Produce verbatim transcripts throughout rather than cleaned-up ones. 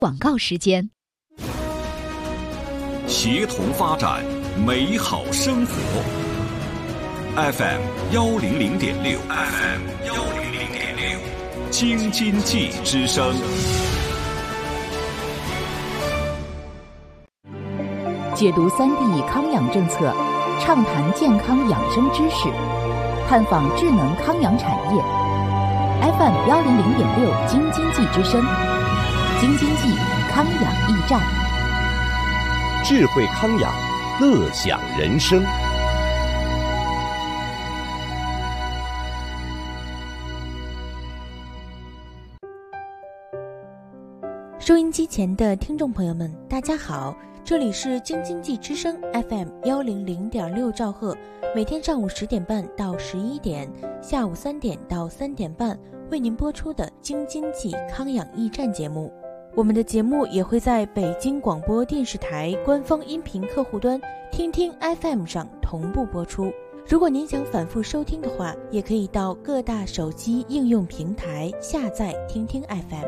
广告时间。 协同发展，美好生活。F M 幺零零点六 ，F M 幺零零点六，京津冀之声。 解读三 D 康养政策，畅谈健康养生知识，探访智能康养产业。F M 幺零零点六，京津冀之声，京津冀康养驿站。 智慧康养，乐享人生。 收音机前的听众朋友们，大家好，这里是京津冀之声 F M 幺零零点六兆赫，每天上午十点半到十一点，下午三点到三点半为您播出的京津冀康养驿站节目。我们的节目也会在北京广播电视台官方音频客户端听听 F M 上同步播出。如果您想反复收听的话，也可以到各大手机应用平台下载听听 F M。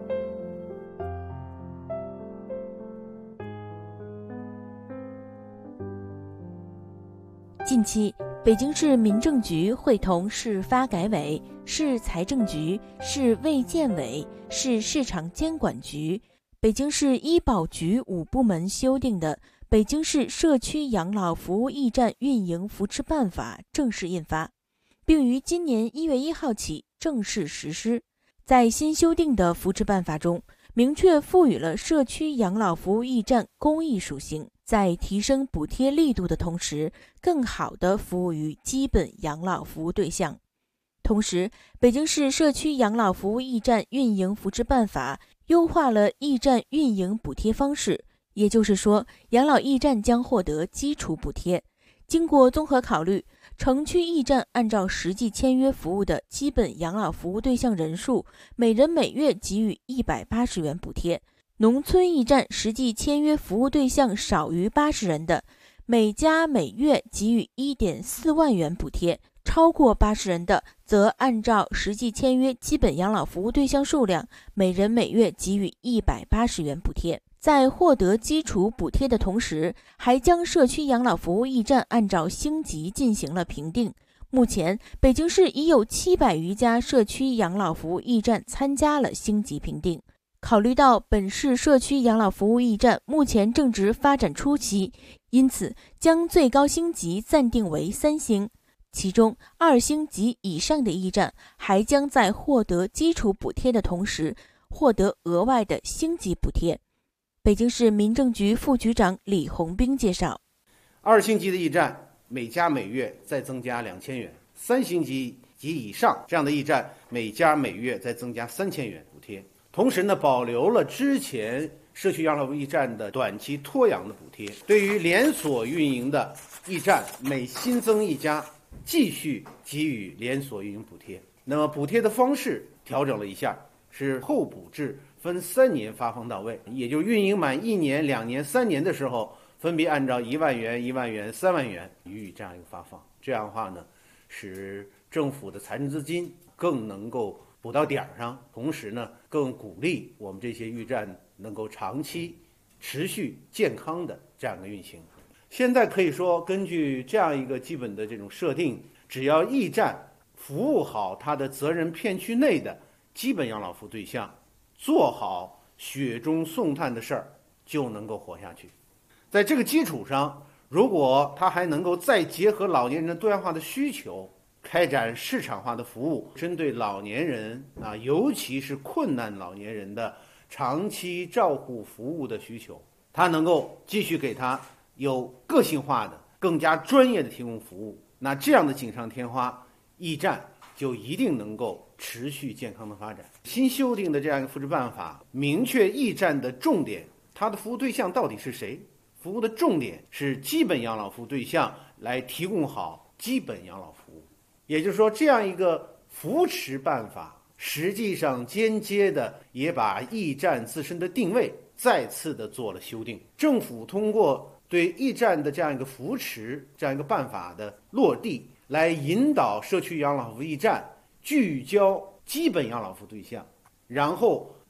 近期，北京市民政局会同市发改委、市财政局、市卫健委、市市场监管局、北京市医保局五部门修订的《北京市社区养老服务驿站运营扶持办法》正式印发，并于今年一月一号起正式实施。在新修订的扶持办法中，明确赋予了社区养老服务驿站公益属性，在提升补贴力度的同时，更好地服务于基本养老服务对象。同时，北京市社区养老服务驿站运营扶持办法优化了驿站运营补贴方式，也就是说，养老驿站将获得基础补贴。经过综合考虑，城区驿站按照实际签约服务的基本养老服务对象人数，每人每月给予一百八十元补贴；农村驿站实际签约服务对象少于八十人的，每家每月给予 一点四万元补贴；超过八十人的，则按照实际签约基本养老服务对象数量，每人每月给予一百八十元补贴。在获得基础补贴的同时，还将社区养老服务驿站按照星级进行了评定。目前，北京市已有七百余家社区养老服务驿站参加了星级评定。考虑到本市社区养老服务驿站目前正值发展初期，因此将最高星级暂定为三星。其中，二星及以上的驿站还将在获得基础补贴的同时，获得额外的星级补贴。北京市民政局副局长李红兵介绍， 二星级的驿站每家每月再增加两千元，三星级及以上这样的驿站每家每月再增加三千元补贴。同时呢，保留了之前社区养老服务驿站的短期托养的补贴。对于连锁运营的驿站，每新增一家，继续给予连锁运营补贴。那么补贴的方式调整了一下，是后补制，分三年发放到位，也就运营满一年、两年、三年的时候，分别按照一万元、一万元、三万元予以这样一个发放。这样的话呢，使政府的财政资金更能够补到点儿上，同时呢，更鼓励我们这些驿站能够长期、持续、健康的这样一个运行。现在可以说，根据这样一个基本的这种设定，只要驿站服务好它的责任片区内的基本养老服务对象，做好雪中送炭的事儿，就能够活下去。在这个基础上，如果它还能够再结合老年人的多样化的需求，开展市场化的服务，针对老年人啊，尤其是困难老年人的长期照护服务的需求，它能够继续给他有个性化的、更加专业的提供服务。那这样的锦上添花，驿站就一定能够持续健康的发展。新修订的这样一个扶持办法，明确驿站的重点，它的服务对象到底是谁？服务的重点是基本养老服务对象，来提供好基本养老服务。也就是说，这样一个扶持办法，实际上间接的也把驿站自身的定位再次的做了修订。政府通过对驿站的这样一个扶持这样一个办法的落地，来引导社区养老服务驿站聚焦基本养老服务对象，然后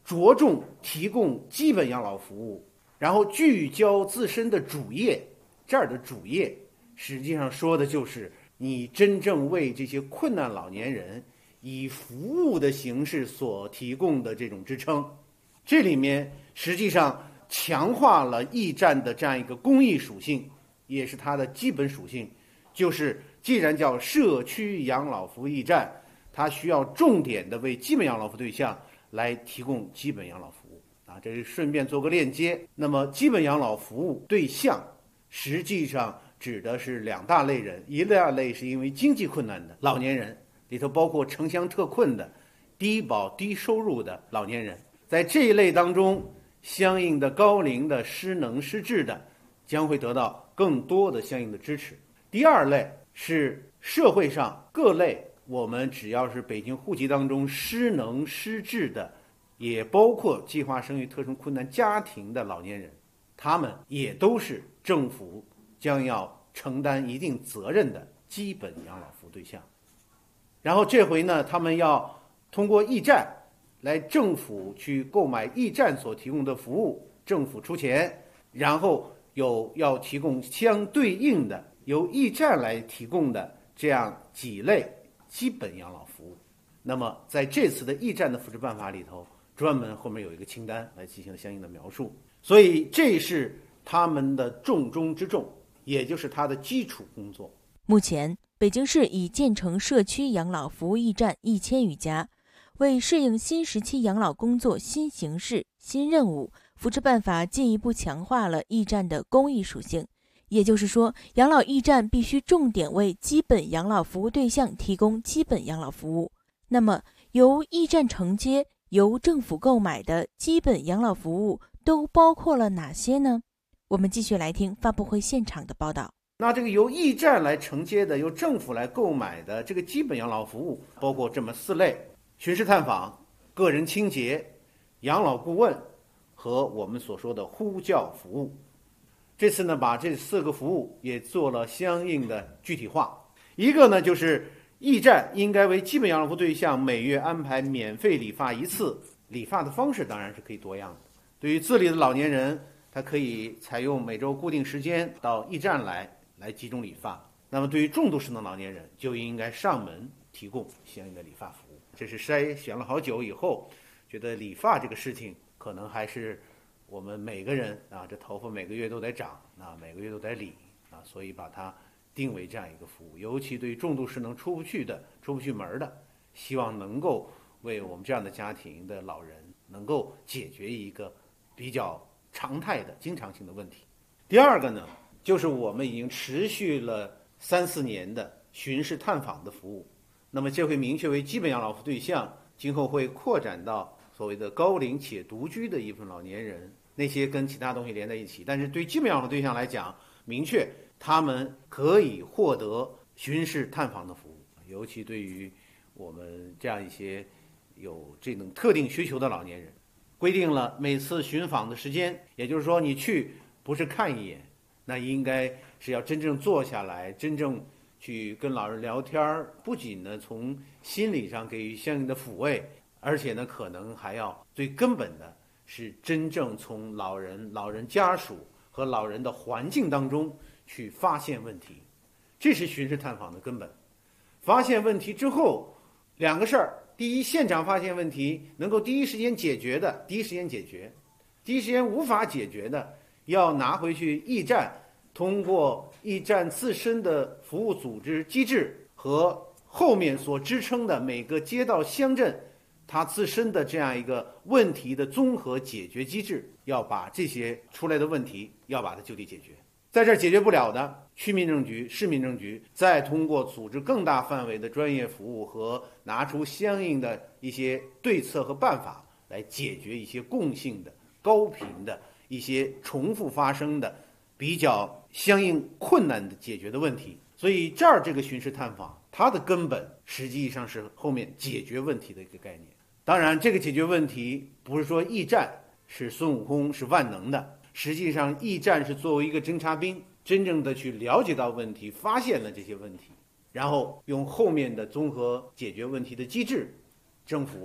着重提供基本养老服务，然后聚焦自身的主业。这儿的主业实际上说的就是你真正为这些困难老年人以服务的形式所提供的这种支撑。这里面实际上强化了驿站的这样一个公益属性，也是它的基本属性，就是既然叫社区养老服务驿站，它需要重点的为基本养老服务对象来提供基本养老服务啊，这是顺便做个链接。那么基本养老服务对象实际上指的是两大类人，一大类是因为经济困难的老年人，里头包括城乡特困的低保低收入的老年人，在这一类当中，相应的高龄的失能失智的将会得到更多的相应的支持。第二类是社会上各类，我们只要是北京户籍当中失能失智的，也包括计划生育特殊困难家庭的老年人，他们也都是政府将要承担一定责任的基本养老服务对象。然后这回呢，他们要通过驿站来政府去购买驿站所提供的服务，政府出钱，然后有要提供相对应的由驿站来提供的这样几类基本养老服务。那么在这次的驿站的扶持办法里头，专门后面有一个清单来进行相应的描述。所以这是他们的重中之重，也就是它的基础工作。 目前北京市已建成社区养老服务驿站一千余家，为适应新时期养老工作新形势、新任务，扶持办法进一步强化了驿站的公益属性。也就是说，养老驿站必须重点为基本养老服务对象提供基本养老服务。那么，由驿站承接、由政府购买的基本养老服务都包括了哪些呢？我们继续来听发布会现场的报道。 那这个由驿站来承接的、由政府来购买的这个基本养老服务，包括这么四类：巡视探访、个人清洁、养老顾问和我们所说的呼叫服务。这次呢，把这四个服务也做了相应的具体化。一个呢，就是驿站应该为基本养老服务对象每月安排免费理发一次，理发的方式当然是可以多样的。对于自理的老年人，他可以采用每周固定时间到驿站来来集中理发。那么对于重度失能老年人，就应该上门提供相应的理发服务。这是筛选了好久以后，觉得理发这个事情可能还是我们每个人啊，这头发每个月都得长啊，每个月都得理啊，所以把它定为这样一个服务。尤其对于重度失能出不去的、出不去门的，希望能够为我们这样的家庭的老人能够解决一个比较常态的经常性的问题。第二个呢，就是我们已经持续了三四年的巡视探访的服务。那么这会明确为基本养老服务对象，今后会扩展到所谓的高龄且独居的一部分老年人，那些跟其他东西连在一起。但是对基本养老对象来讲，明确他们可以获得巡视探访的服务，尤其对于我们这样一些有这种特定需求的老年人，规定了每次巡访的时间，也就是说你去不是看一眼，那应该是要真正坐下来，真正去跟老人聊天，不仅呢从心理上给予相应的抚慰，而且呢可能还要最根本的是真正从老人、老人家属和老人的环境当中去发现问题，这是巡视探访的根本。发现问题之后，两个事儿：第一，现场发现问题能够第一时间解决的，第一时间解决；第一时间无法解决的，要拿回去驿站，通过驿站自身的服务组织机制和后面所支撑的每个街道乡镇它自身的这样一个问题的综合解决机制，要把这些出来的问题要把它就地解决。在这儿解决不了的，区民政局、市民政局再通过组织更大范围的专业服务和拿出相应的一些对策和办法来解决一些共性的、高频的一些重复发生的比较相应困难的解决的问题。所以这儿这个巡视探访，它的根本实际上是后面解决问题的一个概念。当然，这个解决问题不是说驿站是孙悟空是万能的，实际上驿站是作为一个侦察兵，真正的去了解到问题，发现了这些问题，然后用后面的综合解决问题的机制，政府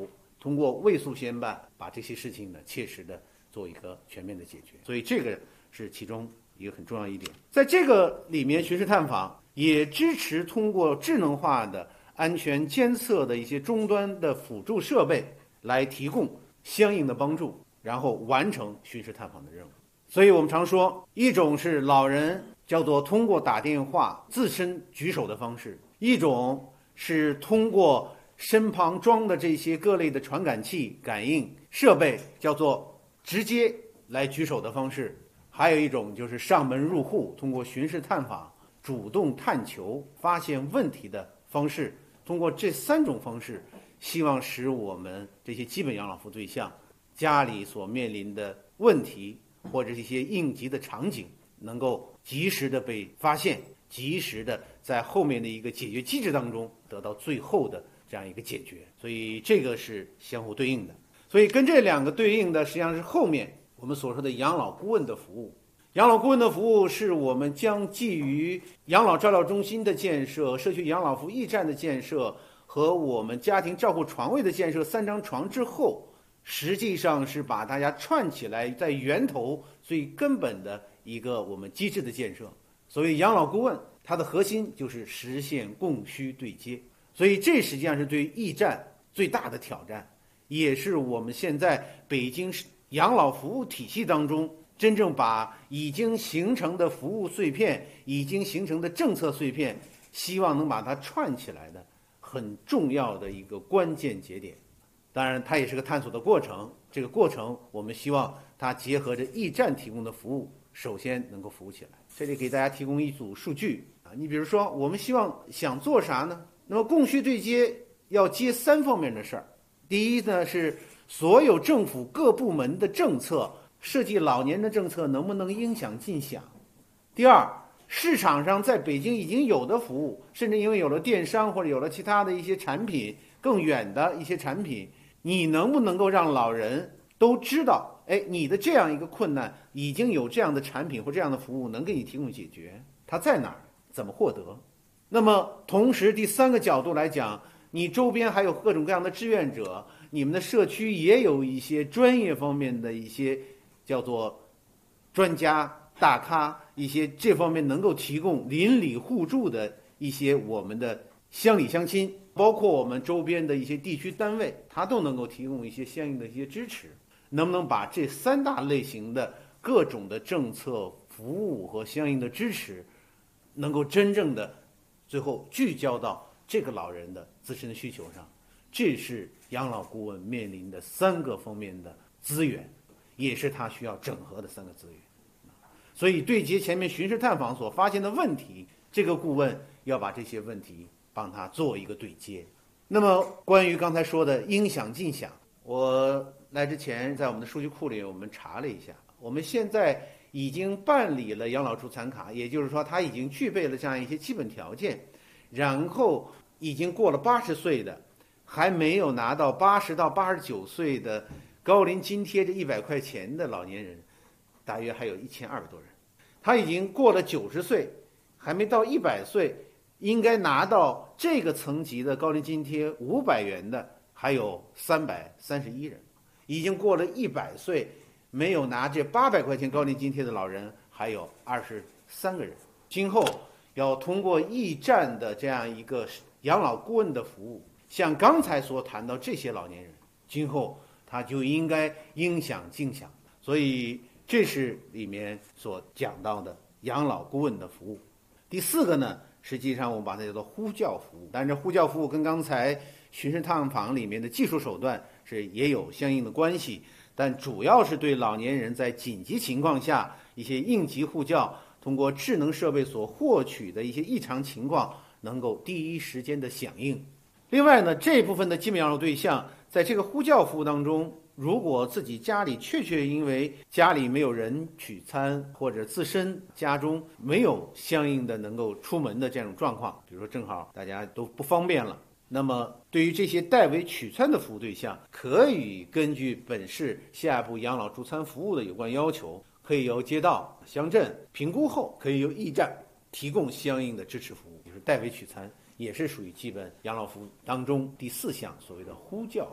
通过卫戍先办把这些事情呢切实的做一个全面的解决。所以这个是其中一个很重要一点。在这个里面，巡视探访也支持通过智能化的安全监测的一些终端的辅助设备来提供相应的帮助，然后完成巡视探访的任务。所以我们常说，一种是老人叫做通过打电话自身举手的方式，一种是通过身旁装的这些各类的传感器感应设备叫做直接来举手的方式，还有一种就是上门入户，通过巡视探访主动探求发现问题的方式。通过这三种方式，希望使我们这些基本养老服务对象家里所面临的问题或者一些应急的场景能够及时的被发现，及时的在后面的一个解决机制当中得到最后的这样一个解决。所以这个是相互对应的。所以跟这两个对应的实际上是后面我们所说的养老顾问的服务。养老顾问的服务是我们将基于养老照料中心的建设、社区养老服务驿站的建设和我们家庭照护床位的建设三张床之后，实际上是把大家串起来，在源头最根本的一个我们机制的建设。所谓养老顾问，它的核心就是实现供需对接。所以这实际上是对驿站最大的挑战，也是我们现在北京养老服务体系当中真正把已经形成的服务碎片、已经形成的政策碎片，希望能把它串起来的很重要的一个关键节点。当然它也是个探索的过程，这个过程我们希望它结合着驿站提供的服务，首先能够服务起来。这里给大家提供一组数据啊，你比如说我们希望想做啥呢？那么供需对接要接三方面的事儿。第一呢，是所有政府各部门的政策设计老年人的政策能不能应享尽享。第二，市场上在北京已经有的服务，甚至因为有了电商或者有了其他的一些产品，更远的一些产品，你能不能够让老人都知道，哎，你的这样一个困难已经有这样的产品或这样的服务能给你提供解决，它在哪儿，怎么获得。那么同时第三个角度来讲，你周边还有各种各样的志愿者，你们的社区也有一些专业方面的一些叫做专家大咖，一些这方面能够提供邻里互助的一些我们的乡里乡亲，包括我们周边的一些地区单位，它都能够提供一些相应的一些支持。能不能把这三大类型的各种的政策服务和相应的支持能够真正的最后聚焦到这个老人的自身的需求上，这是养老顾问面临的三个方面的资源，也是他需要整合的三个资源。所以对接前面巡视探访所发现的问题，这个顾问要把这些问题帮他做一个对接。那么关于刚才说的应享尽享，我来之前在我们的数据库里我们查了一下，我们现在已经办理了养老助残卡，也就是说他已经具备了这样一些基本条件，然后已经过了八十岁的，还没有拿到八十到八十九岁的高龄津贴这一百块钱的老年人，大约还有一千二百多人。他已经过了九十岁，还没到一百岁，应该拿到这个层级的高龄津贴五百元的还有三百三十一人，已经过了一百岁没有拿这八百块钱高龄津贴的老人还有二十三个人。今后要通过驿站的这样一个养老顾问的服务，像刚才所谈到这些老年人，今后他就应该应享尽享。所以这是里面所讲到的养老顾问的服务。第四个呢，实际上我们把它叫做呼叫服务，但是呼叫服务跟刚才巡视探访里面的技术手段是也有相应的关系，但主要是对老年人在紧急情况下一些应急呼叫，通过智能设备所获取的一些异常情况能够第一时间的响应。另外呢，这部分的基本养老对象在这个呼叫服务当中，如果自己家里确确因为家里没有人取餐，或者自身家中没有相应的能够出门的这种状况，比如说正好大家都不方便了，那么对于这些代为取餐的服务对象，可以根据本市下一步养老助餐服务的有关要求，可以由街道、乡镇评估后，可以由驿站提供相应的支持服务，就是代为取餐，也是属于基本养老服务当中第四项所谓的呼叫服务。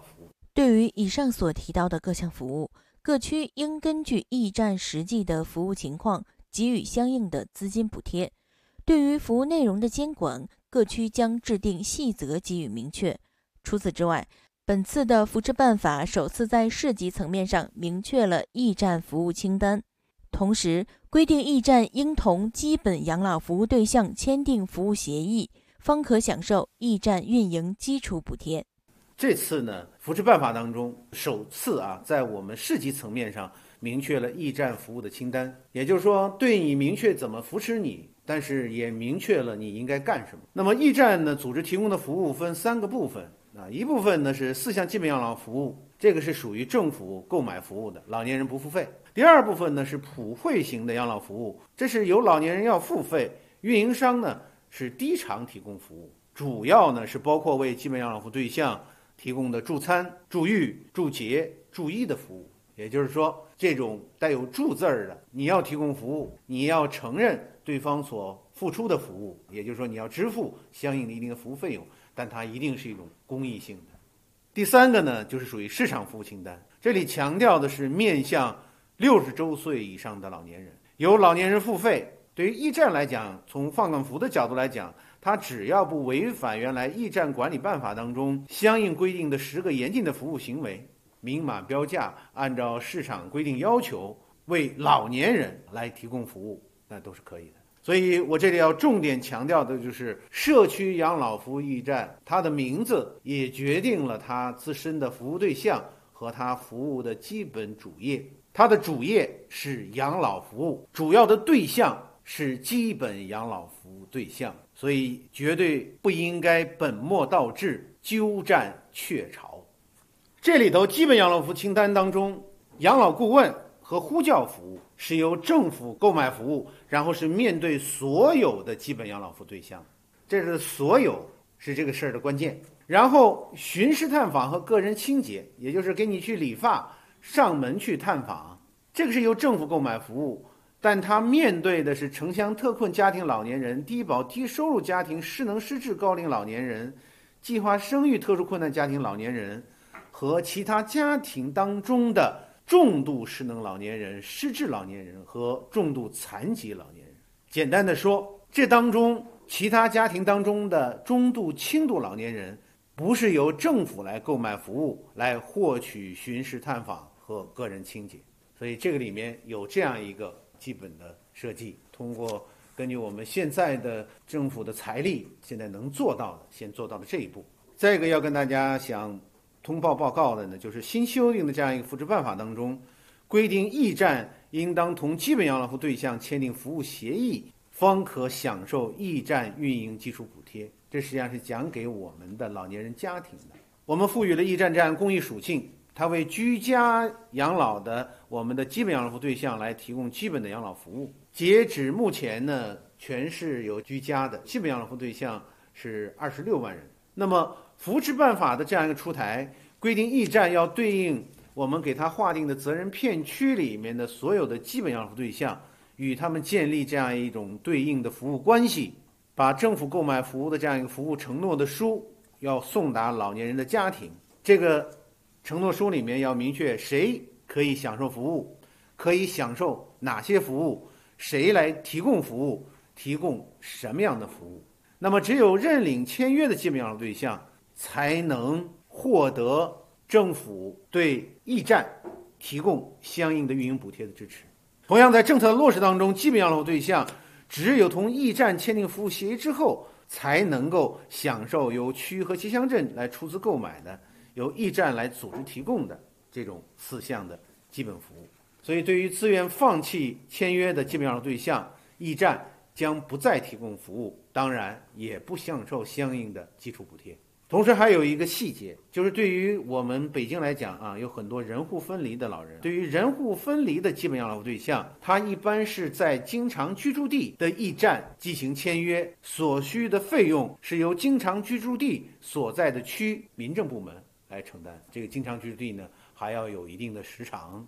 对于以上所提到的各项服务，各区应根据驿站实际的服务情况给予相应的资金补贴。对于服务内容的监管，各区将制定细则给予明确。除此之外，本次的扶持办法首次在市级层面上明确了驿站服务清单，同时规定驿站应同基本养老服务对象签订服务协议，方可享受驿站运营基础补贴。 这次呢，扶持办法当中首次啊，在我们市级层面上明确了驿站服务的清单，也就是说，对你明确怎么扶持你，但是也明确了你应该干什么。那么驿站呢，组织提供的服务分三个部分啊，一部分呢是四项基本养老服务，这个是属于政府购买服务的，老年人不付费。第二部分呢是普惠型的养老服务，这是由老年人要付费，运营商呢是低偿提供服务，主要呢是包括为基本养老服务对象提供的助餐、助育、助洁、助医的服务。也就是说，这种带有助字儿的，你要提供服务，你要承认对方所付出的服务，也就是说你要支付相应的一定的服务费用，但它一定是一种公益性的。第三个呢，就是属于市场服务清单，这里强调的是面向六十周岁以上的老年人，由老年人付费。对于驿站来讲，从放管服的角度来讲，它只要不违反原来驿站管理办法当中相应规定的十个严禁的服务行为，明码标价，按照市场规定要求为老年人来提供服务，那都是可以的。所以我这里要重点强调的就是社区养老服务驿站，它的名字也决定了它自身的服务对象和它服务的基本主业。它的主业是养老服务，主要的对象是基本养老服务对象，所以绝对不应该本末倒置，鸠占鹊巢。这里头基本养老服务清单当中，养老顾问和呼叫服务是由政府购买服务，然后是面对所有的基本养老服务对象，这是所有是这个事儿的关键。然后巡视探访和个人清洁，也就是给你去理发、上门去探访，这个是由政府购买服务，但它面对的是城乡特困家庭老年人、低保低收入家庭、失能失智高龄老年人、计划生育特殊困难家庭老年人和其他家庭当中的重度失能老年人、失智老年人和重度残疾老年人。简单的说，这当中其他家庭当中的中度轻度老年人不是由政府来购买服务来获取巡视探访和个人清洁，所以这个里面有这样一个基本的设计，通过根据我们现在的政府的财力现在能做到的，先做到了这一步。再一个要跟大家想通报报告的呢，就是新修订的这样一个扶持办法当中，规定驿站应当同基本养老服务对象签订服务协议，方可享受驿站运营基础补贴。这实际上是讲给我们的老年人家庭的。我们赋予了驿站这样公益属性，它为居家养老的我们的基本养老服务对象来提供基本的养老服务。截止目前呢，全市有居家的基本养老服务对象是二十六万人。那么扶持办法的这样一个出台，规定驿站要对应我们给它划定的责任片区里面的所有的基本养老服务对象，与他们建立这样一种对应的服务关系，把政府购买服务的这样一个服务承诺的书要送达老年人的家庭。这个承诺书里面要明确谁可以享受服务，可以享受哪些服务，谁来提供服务，提供什么样的服务。那么只有认领签约的基本养老对象才能获得政府对驿站提供相应的运营补贴的支持。同样在政策落实当中，基本养老对象只有同驿站签订服务协议之后，才能够享受由区和街乡镇来出资购买的，由驿站来组织提供的这种四项的基本服务。所以对于自愿放弃签约的基本养老对象，驿站将不再提供服务，当然也不享受相应的基础补贴。同时还有一个细节，就是对于我们北京来讲啊，有很多人户分离的老人，对于人户分离的基本养老对象，他一般是在经常居住地的驿站进行签约，所需的费用是由经常居住地所在的区民政部门来承担。这个经常居住地呢，还要有一定的时长。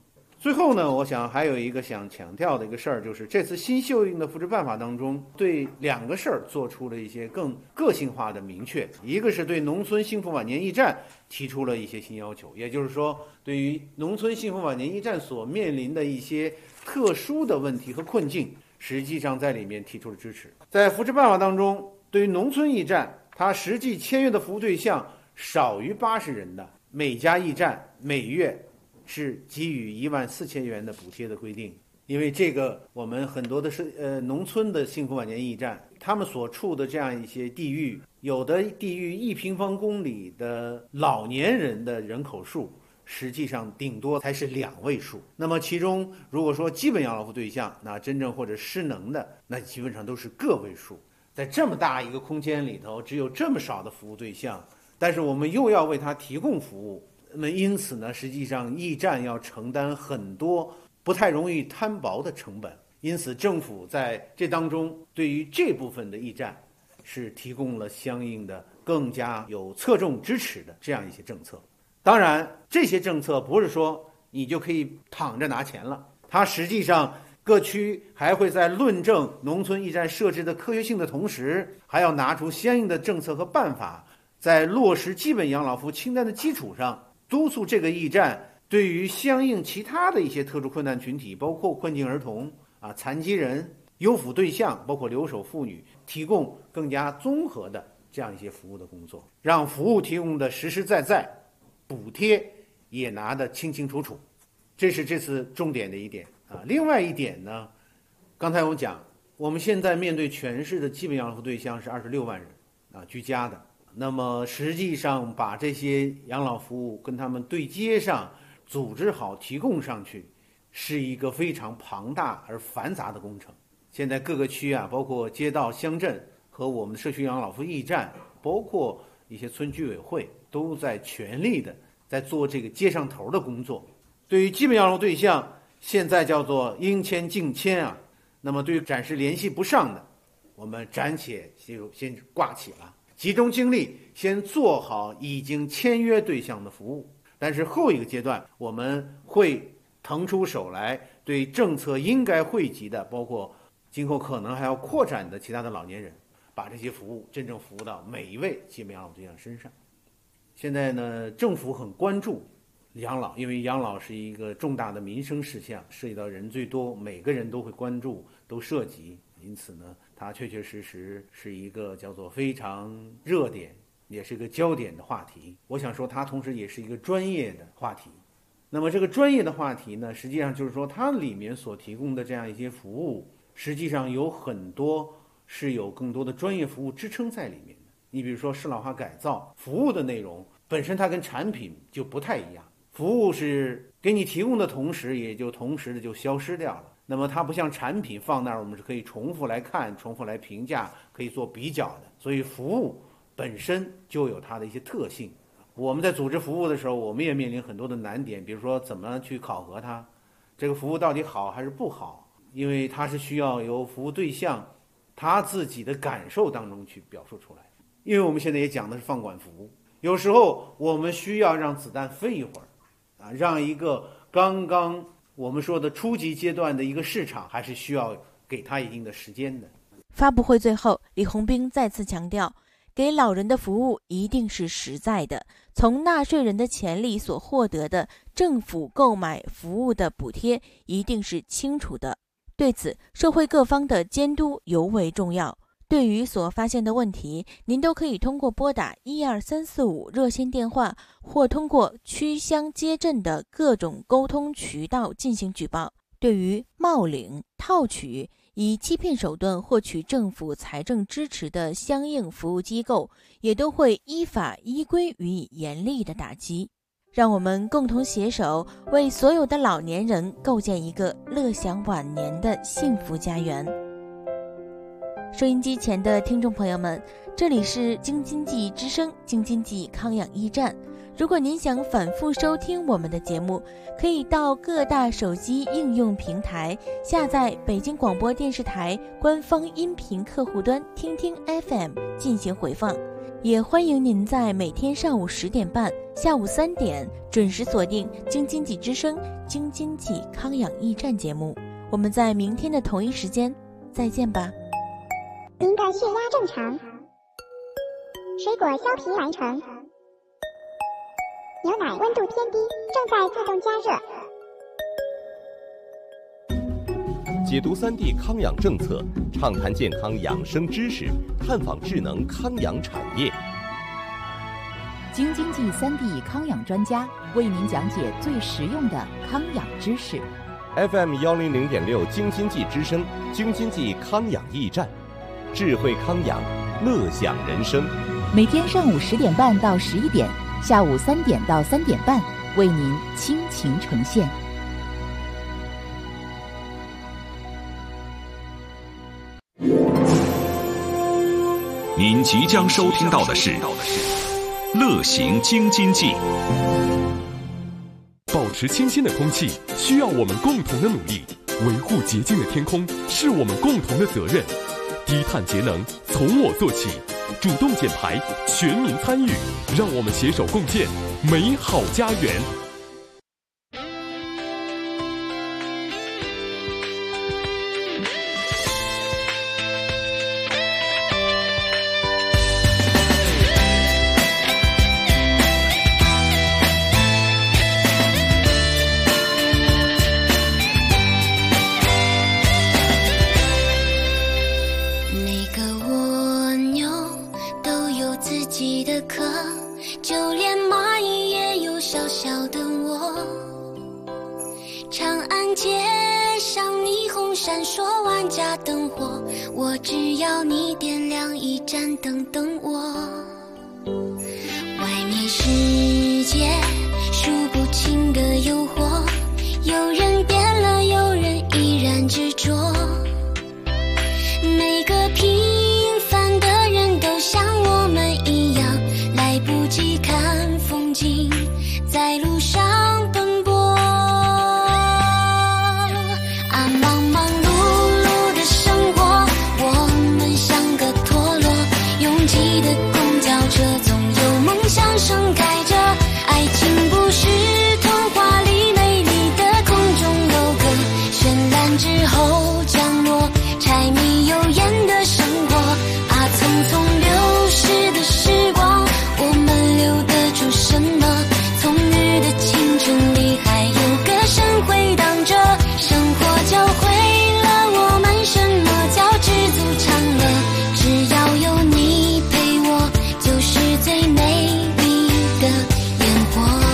最后呢，我想还有一个想强调的一个事儿，就是这次新修订的扶持办法当中，对两个事儿做出了一些更个性化的明确。一个是对农村幸福晚年驿站提出了一些新要求，也就是说，对于农村幸福晚年驿站所面临的一些特殊的问题和困境，实际上在里面提出了支持。在扶持办法当中，对于农村驿站，它实际签约的服务对象少于八十人的，每家驿站每月是给予一万四千元的补贴的规定。因为这个我们很多的是呃农村的幸福晚年驿站，他们所处的这样一些地域，有的地域一平方公里的老年人的人口数实际上顶多才是两位数。那么其中如果说基本养老服对象，那真正或者失能的，那基本上都是个位数。在这么大一个空间里头，只有这么少的服务对象，但是我们又要为他提供服务，那么因此呢，实际上驿站要承担很多不太容易摊薄的成本。因此政府在这当中对于这部分的驿站是提供了相应的更加有侧重支持的这样一些政策。当然这些政策不是说你就可以躺着拿钱了，它实际上各区还会在论证农村驿站设置的科学性的同时，还要拿出相应的政策和办法，在落实基本养老服务清单的基础上，督促这个驿站对于相应其他的一些特殊困难群体，包括困境儿童啊、残疾人、优抚对象，包括留守妇女，提供更加综合的这样一些服务的工作，让服务提供的实实在在，补贴也拿得清清楚楚。这是这次重点的一点啊。另外一点呢，刚才我讲，我们现在面对全市的基本养老服务对象是二十六万人啊，居家的。那么实际上把这些养老服务跟他们对接上，组织好提供上去，是一个非常庞大而繁杂的工程。现在各个区啊，包括街道、乡镇和我们社区养老服务驿站，包括一些村居委会，都在全力的在做这个接上头的工作。对于基本养老对象，现在叫做应签尽签啊。那么对于暂时联系不上的，我们暂且就先挂起了，集中精力先做好已经签约对象的服务。但是后一个阶段，我们会腾出手来，对政策应该惠及的，包括今后可能还要扩展的其他的老年人，把这些服务真正服务到每一位基本养老对象身上。现在呢，政府很关注养老，因为养老是一个重大的民生事项，涉及到人最多，每个人都会关注，都涉及。因此呢，它确确实实是一个叫做非常热点，也是一个焦点的话题。我想说，它同时也是一个专业的话题。那么这个专业的话题呢，实际上就是说，它里面所提供的这样一些服务，实际上有很多是有更多的专业服务支撑在里面的。你比如说适老化改造服务的内容本身，它跟产品就不太一样。服务是给你提供的同时，也就同时的就消失掉了。那么它不像产品放那儿，我们是可以重复来看、重复来评价，可以做比较的。所以服务本身就有它的一些特性。我们在组织服务的时候，我们也面临很多的难点，比如说怎么去考核它，这个服务到底好还是不好，因为它是需要由服务对象他自己的感受当中去表述出来。因为我们现在也讲的是放管服务，有时候我们需要让子弹飞一会儿啊，让一个刚刚我们说的初级阶段的一个市场，还是需要给他一定的时间的。 发布会最后，李鸿兵再次强调，给老人的服务一定是实在的，从纳税人的钱里所获得的政府购买服务的补贴一定是清楚的。对此，社会各方的监督尤为重要。对于所发现的问题，您都可以通过拨打一二三四五热线电话，或通过区乡街镇的各种沟通渠道进行举报。对于冒领、套取、以欺骗手段获取政府财政支持的相应服务机构，也都会依法依规予以严厉的打击。让我们共同携手，为所有的老年人构建一个乐享晚年的幸福家园。收音机前的听众朋友们，这里是京津冀之声京津冀康养驿站。如果您想反复收听我们的节目，可以到各大手机应用平台下载北京广播电视台官方音频客户端听听 F M 进行回放。 也欢迎您在每天上午十点半、下午三点准时锁定京经济之声、京经济康养驿站节目。我们在明天的同一时间再见吧。 您的血压正常，水果削皮完成，牛奶温度偏低，正在自动加热。 解读三 D 康养政策，畅谈健康养生知识，探访智能康养产业。 京经济三 D 康养专家为您讲解最实用的康养知识。 F M 幺零零点六京经济之声，京经济康养驿站，智慧康养，乐享人生。 每天上午十点半到十一点，下午三点到三点半，为您倾情呈现。 您即将收听到的是乐行京津冀。 保持清新的空气需要我们共同的努力，维护洁净的天空是我们共同的责任。低碳节能从我做起，主动减排，全民参与，让我们携手共建美好家园。 我只要你点亮一盏灯，等我。外面世界数不清的诱惑，有人变了，有人依然执着。每个平凡的人都像我们一样，来不及看风景，在路上奔波。啊，忙忙碌碌的生活，我们像个陀螺，拥挤的公交车，总有梦想盛开着。爱情不是童话里美丽的空中楼阁，绚烂之后降落，柴米油盐的生活。啊，匆匆流逝的时光，我们留得住什么？从日的青春里还有歌声回荡着，生活教会了我们什么叫知足常乐。只要有你陪我，就是最美丽的烟火。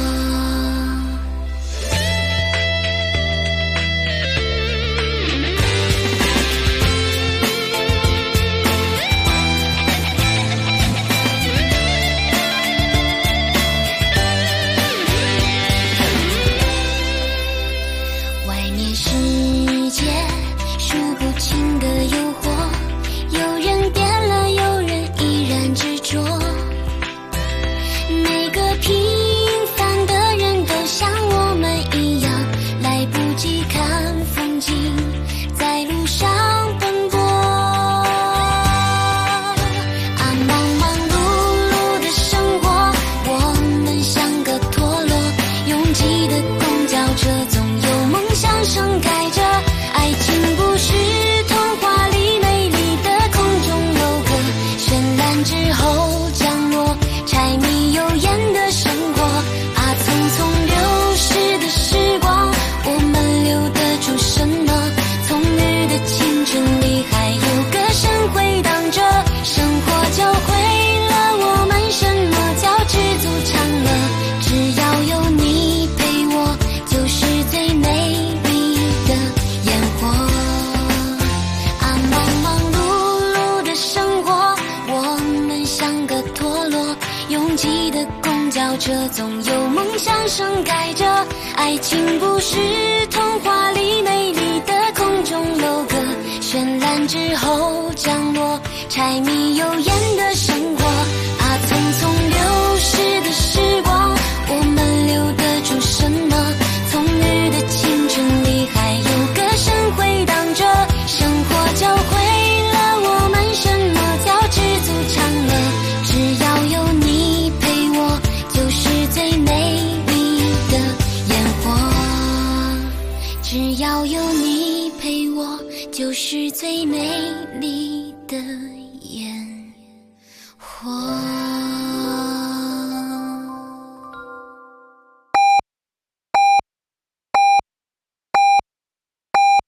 外面世界数不清的诱惑，有人变了，有人依然执着。每个平凡的人都像我们一样，来不及看风景，在路上奔波。啊，忙忙碌碌的生活，我们像个陀螺，拥挤的公交车，总有梦想盛开着。爱情不是童话里美丽的空中楼阁，绚烂之后降落，柴米油盐的生活。啊，匆匆流逝的时光，我们留得住什么？从日的青春里还有歌声回荡着，生活教会了我们什么叫知足常乐。只要有你陪我，就是最美丽的烟火。啊，忙忙碌碌的生活，我们像个陀螺，拥挤的公交车，总有梦想盛开着。爱情不是童话里美丽的空中楼阁，绚烂之后降落，柴米油盐的生活。啊，匆匆流逝的时光，我们留得住什么？从日的青春里还有歌声回荡着，生活教会了我们什么叫知足常乐。只你陪我，就是最美丽的烟火。